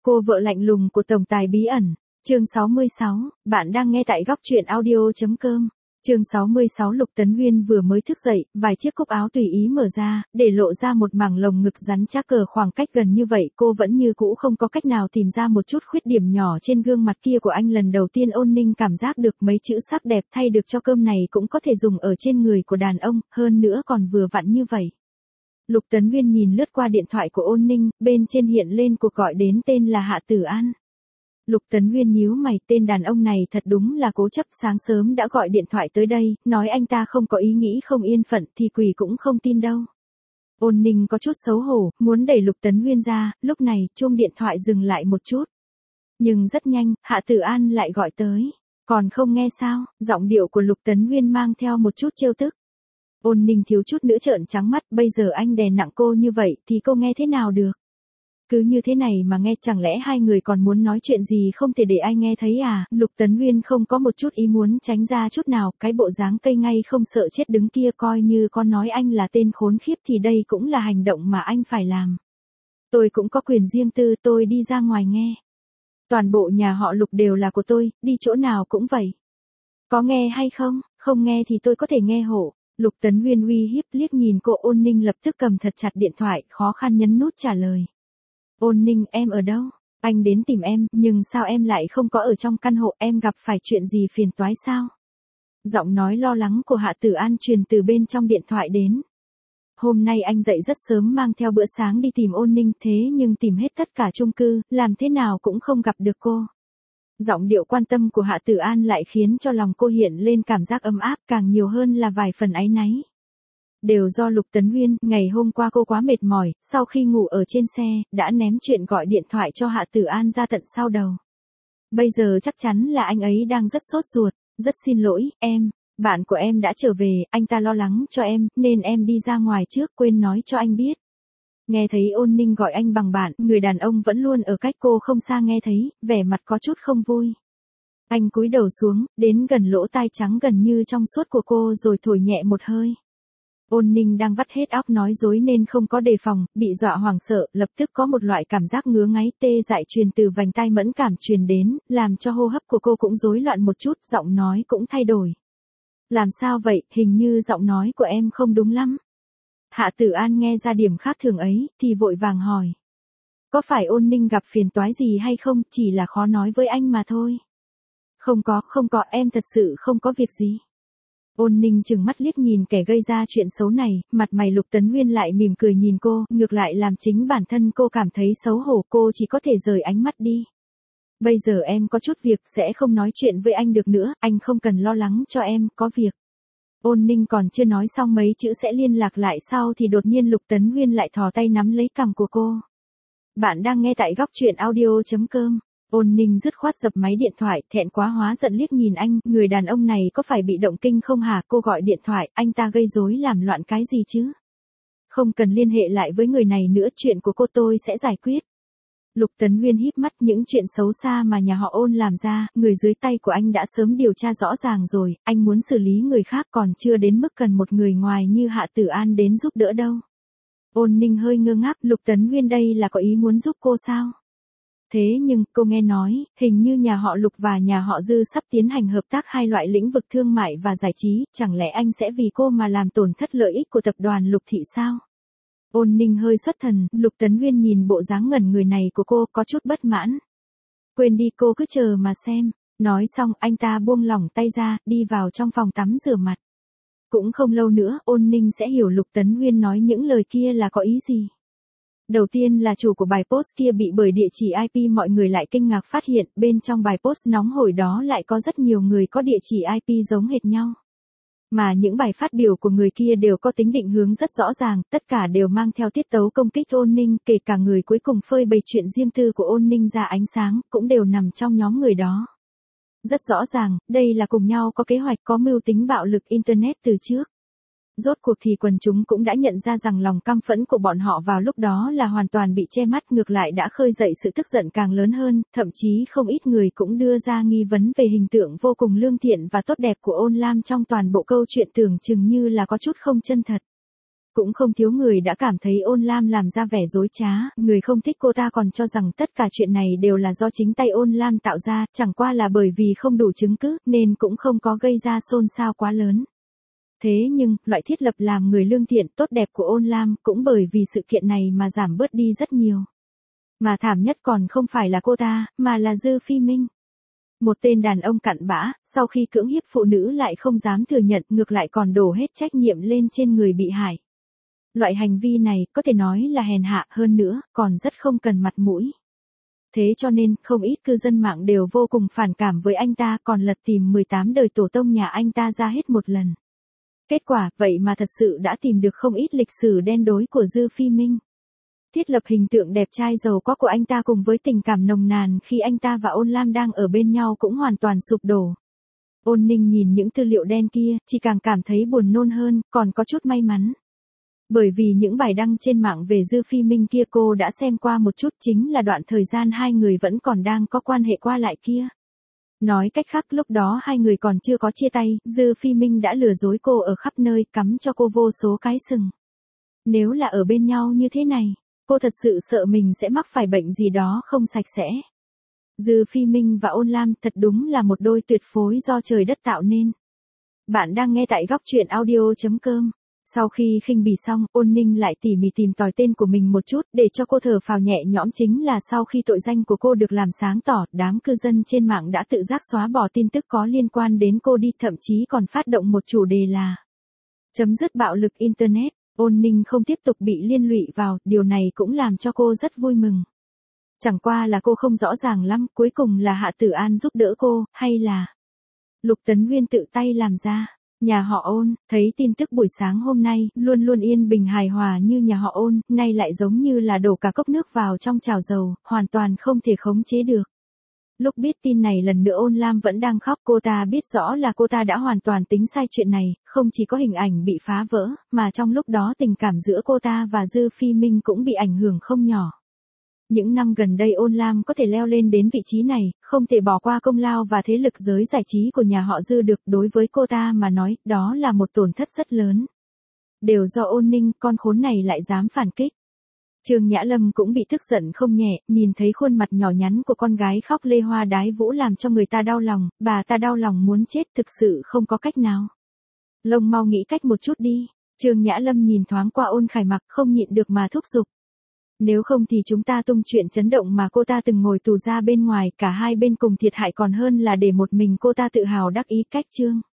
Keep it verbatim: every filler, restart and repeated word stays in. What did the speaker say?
Cô vợ lạnh lùng của tổng tài bí ẩn. Chương sáu mươi sáu, bạn đang nghe tại góc truyện audio chấm com. Chương sáu mươi sáu. Lục Tấn Huyên vừa mới thức dậy, vài chiếc cúc áo tùy ý mở ra, để lộ ra một mảng lồng ngực rắn chắc. Cờ khoảng cách gần như vậy, cô vẫn như cũ không có cách nào tìm ra một chút khuyết điểm nhỏ trên gương mặt kia của anh. Lần đầu tiên Ôn Ninh cảm giác được mấy chữ sắc đẹp thay được cho cơm này cũng có thể dùng ở trên người của đàn ông, hơn nữa còn vừa vặn như vậy. Lục Tấn Huyên nhìn lướt qua điện thoại của Ôn Ninh, bên trên hiện lên cuộc gọi đến tên là Hạ Tử An. Lục Tấn Huyên nhíu mày, tên đàn ông này thật đúng là cố chấp, sáng sớm đã gọi điện thoại tới đây, nói anh ta không có ý nghĩ không yên phận thì quỷ cũng không tin đâu. Ôn Ninh có chút xấu hổ, muốn đẩy Lục Tấn Huyên ra, lúc này chuông điện thoại dừng lại một chút. Nhưng rất nhanh, Hạ Tử An lại gọi tới. Còn không nghe sao? Giọng điệu của Lục Tấn Huyên mang theo một chút trêu tức. Ôn Ninh thiếu chút nữa trợn trắng mắt, bây giờ anh đè nặng cô như vậy thì cô nghe thế nào được? Cứ như thế này mà nghe, chẳng lẽ hai người còn muốn nói chuyện gì không thể để ai nghe thấy à? Lục Tấn Huyên không có một chút ý muốn tránh ra chút nào, cái bộ dáng cây ngay không sợ chết đứng kia coi như con nói anh là tên khốn khiếp thì đây cũng là hành động mà anh phải làm. Tôi cũng có quyền riêng tư, tôi đi ra ngoài nghe. Toàn bộ nhà họ Lục đều là của tôi, đi chỗ nào cũng vậy. Có nghe hay không? Không nghe thì tôi có thể nghe hộ. Lục Tấn Huyên uy hiếp, liếc nhìn cô. Ôn Ninh lập tức cầm thật chặt điện thoại, khó khăn nhấn nút trả lời. Ôn Ninh, em ở đâu? Anh đến tìm em, nhưng sao em lại không có ở trong căn hộ, em gặp phải chuyện gì phiền toái sao? Giọng nói lo lắng của Hạ Tử An truyền từ bên trong điện thoại đến. Hôm nay anh dậy rất sớm mang theo bữa sáng đi tìm Ôn Ninh, thế nhưng tìm hết tất cả chung cư, làm thế nào cũng không gặp được cô. Giọng điệu quan tâm của Hạ Tử An lại khiến cho lòng cô hiện lên cảm giác ấm áp, càng nhiều hơn là vài phần áy náy. Đều do Lục Tấn Huyên, ngày hôm qua cô quá mệt mỏi, sau khi ngủ ở trên xe, đã ném chuyện gọi điện thoại cho Hạ Tử An ra tận sau đầu. Bây giờ chắc chắn là anh ấy đang rất sốt ruột. Rất xin lỗi, em, bạn của em đã trở về, anh ta lo lắng cho em, nên em đi ra ngoài trước, quên nói cho anh biết. Nghe thấy Ôn Ninh gọi anh bằng bạn, người đàn ông vẫn luôn ở cách cô không xa nghe thấy, vẻ mặt có chút không vui. Anh cúi đầu xuống, đến gần lỗ tai trắng gần như trong suốt của cô rồi thổi nhẹ một hơi. Ôn Ninh đang vắt hết óc nói dối nên không có đề phòng, bị dọa hoảng sợ, lập tức có một loại cảm giác ngứa ngáy tê dại truyền từ vành tai mẫn cảm truyền đến, làm cho hô hấp của cô cũng rối loạn một chút, giọng nói cũng thay đổi. Làm sao vậy, hình như giọng nói của em không đúng lắm. Hạ Tử An nghe ra điểm khác thường ấy, thì vội vàng hỏi. Có phải Ôn Ninh gặp phiền toái gì hay không, chỉ là khó nói với anh mà thôi. Không có, không có, em thật sự không có việc gì. Ôn Ninh chừng mắt liếc nhìn kẻ gây ra chuyện xấu này, mặt mày Lục Tấn Huyên lại mỉm cười nhìn cô, ngược lại làm chính bản thân cô cảm thấy xấu hổ, cô chỉ có thể rời ánh mắt đi. Bây giờ em có chút việc, sẽ không nói chuyện với anh được nữa, anh không cần lo lắng cho em, có việc. Ôn Ninh còn chưa nói xong mấy chữ sẽ liên lạc lại sau thì đột nhiên Lục Tấn Huyên lại thò tay nắm lấy cằm của cô. Bạn đang nghe tại góc truyện audio chấm com. Ôn Ninh dứt khoát dập máy điện thoại, thẹn quá hóa giận liếc nhìn anh, người đàn ông này có phải bị động kinh không hả? Cô gọi điện thoại, anh ta gây rối làm loạn cái gì chứ? Không cần liên hệ lại với người này nữa, chuyện của cô tôi sẽ giải quyết. Lục Tấn Huyên híp mắt, những chuyện xấu xa mà nhà họ Ôn làm ra, người dưới tay của anh đã sớm điều tra rõ ràng rồi, anh muốn xử lý người khác còn chưa đến mức cần một người ngoài như Hạ Tử An đến giúp đỡ đâu. Ôn Ninh hơi ngơ ngác, Lục Tấn Huyên đây là có ý muốn giúp cô sao? Thế nhưng, cô nghe nói, hình như nhà họ Lục và nhà họ Dư sắp tiến hành hợp tác hai loại lĩnh vực thương mại và giải trí, chẳng lẽ anh sẽ vì cô mà làm tổn thất lợi ích của tập đoàn Lục Thị sao? Ôn Ninh hơi xuất thần, Lục Tấn Huyên nhìn bộ dáng ngẩn người này của cô có chút bất mãn. Quên đi, cô cứ chờ mà xem. Nói xong, anh ta buông lỏng tay ra, đi vào trong phòng tắm rửa mặt. Cũng không lâu nữa, Ôn Ninh sẽ hiểu Lục Tấn Huyên nói những lời kia là có ý gì. Đầu tiên là chủ của bài post kia bị bởi địa chỉ i pê, mọi người lại kinh ngạc phát hiện, bên trong bài post nóng hổi đó lại có rất nhiều người có địa chỉ i pê giống hệt nhau. Mà những bài phát biểu của người kia đều có tính định hướng rất rõ ràng, tất cả đều mang theo tiết tấu công kích Ôn Ninh, kể cả người cuối cùng phơi bày chuyện riêng tư của Ôn Ninh ra ánh sáng, cũng đều nằm trong nhóm người đó. Rất rõ ràng, đây là cùng nhau có kế hoạch, có mưu tính bạo lực Internet từ trước. Rốt cuộc thì quần chúng cũng đã nhận ra rằng lòng căm phẫn của bọn họ vào lúc đó là hoàn toàn bị che mắt, ngược lại đã khơi dậy sự tức giận càng lớn hơn, thậm chí không ít người cũng đưa ra nghi vấn về hình tượng vô cùng lương thiện và tốt đẹp của Ôn Lam trong toàn bộ câu chuyện tưởng chừng như là có chút không chân thật. Cũng không thiếu người đã cảm thấy Ôn Lam làm ra vẻ dối trá, người không thích cô ta còn cho rằng tất cả chuyện này đều là do chính tay Ôn Lam tạo ra, chẳng qua là bởi vì không đủ chứng cứ, nên cũng không có gây ra xôn xao quá lớn. Thế nhưng, loại thiết lập làm người lương thiện tốt đẹp của Ôn Lam cũng bởi vì sự kiện này mà giảm bớt đi rất nhiều. Mà thảm nhất còn không phải là cô ta, mà là Dư Phi Minh. Một tên đàn ông cặn bã, sau khi cưỡng hiếp phụ nữ lại không dám thừa nhận, ngược lại còn đổ hết trách nhiệm lên trên người bị hại. Loại hành vi này có thể nói là hèn hạ, hơn nữa, còn rất không cần mặt mũi. Thế cho nên, không ít cư dân mạng đều vô cùng phản cảm với anh ta, còn lật tìm mười tám đời tổ tông nhà anh ta ra hết một lần. Kết quả, vậy mà thật sự đã tìm được không ít lịch sử đen đối của Dư Phi Minh. Thiết lập hình tượng đẹp trai giàu có của anh ta cùng với tình cảm nồng nàn khi anh ta và Ôn Lam đang ở bên nhau cũng hoàn toàn sụp đổ. Ôn Ninh nhìn những tư liệu đen kia, chỉ càng cảm thấy buồn nôn hơn, còn có chút may mắn. Bởi vì những bài đăng trên mạng về Dư Phi Minh kia cô đã xem qua một chút, chính là đoạn thời gian hai người vẫn còn đang có quan hệ qua lại kia. Nói cách khác lúc đó hai người còn chưa có chia tay, Dư Phi Minh đã lừa dối cô ở khắp nơi, cắm cho cô vô số cái sừng. Nếu là ở bên nhau như thế này, cô thật sự sợ mình sẽ mắc phải bệnh gì đó không sạch sẽ. Dư Phi Minh và Ôn Lam thật đúng là một đôi tuyệt phối do trời đất tạo nên. Bạn đang nghe tại góc truyện audio chấm com. Sau khi khinh bỉ xong, Ôn Ninh lại tỉ mỉ tìm tòi tên của mình một chút để cho cô thở phào nhẹ nhõm, chính là sau khi tội danh của cô được làm sáng tỏ, đám cư dân trên mạng đã tự giác xóa bỏ tin tức có liên quan đến cô đi, thậm chí còn phát động một chủ đề là chấm dứt bạo lực Internet. Ôn Ninh không tiếp tục bị liên lụy vào, điều này cũng làm cho cô rất vui mừng. Chẳng qua là cô không rõ ràng lắm, cuối cùng là Hạ Tử An giúp đỡ cô, hay là Lục Tấn Uyên tự tay làm ra. Nhà họ Ôn, thấy tin tức buổi sáng hôm nay, luôn luôn yên bình hài hòa như nhà họ Ôn, nay lại giống như là đổ cả cốc nước vào trong chảo dầu, hoàn toàn không thể khống chế được. Lúc biết tin này lần nữa Ôn Lam vẫn đang khóc, cô ta biết rõ là cô ta đã hoàn toàn tính sai chuyện này, không chỉ có hình ảnh bị phá vỡ, mà trong lúc đó tình cảm giữa cô ta và Dư Phi Minh cũng bị ảnh hưởng không nhỏ. Những năm gần đây Ôn Lam có thể leo lên đến vị trí này, không thể bỏ qua công lao và thế lực giới giải trí của nhà họ Dư được, đối với cô ta mà nói, đó là một tổn thất rất lớn. Đều do Ôn Ninh, con khốn này lại dám phản kích. Trương Nhã Lâm cũng bị tức giận không nhẹ, nhìn thấy khuôn mặt nhỏ nhắn của con gái khóc lê hoa đái vũ làm cho người ta đau lòng, bà ta đau lòng muốn chết, thực sự không có cách nào. Lông mau nghĩ cách một chút đi. Trương Nhã Lâm nhìn thoáng qua Ôn Khải Mặc, không nhịn được mà thúc giục. Nếu không thì chúng ta tung chuyện chấn động mà cô ta từng ngồi tù ra bên ngoài, cả hai bên cùng thiệt hại còn hơn là để một mình cô ta tự hào đắc ý. Cách Trương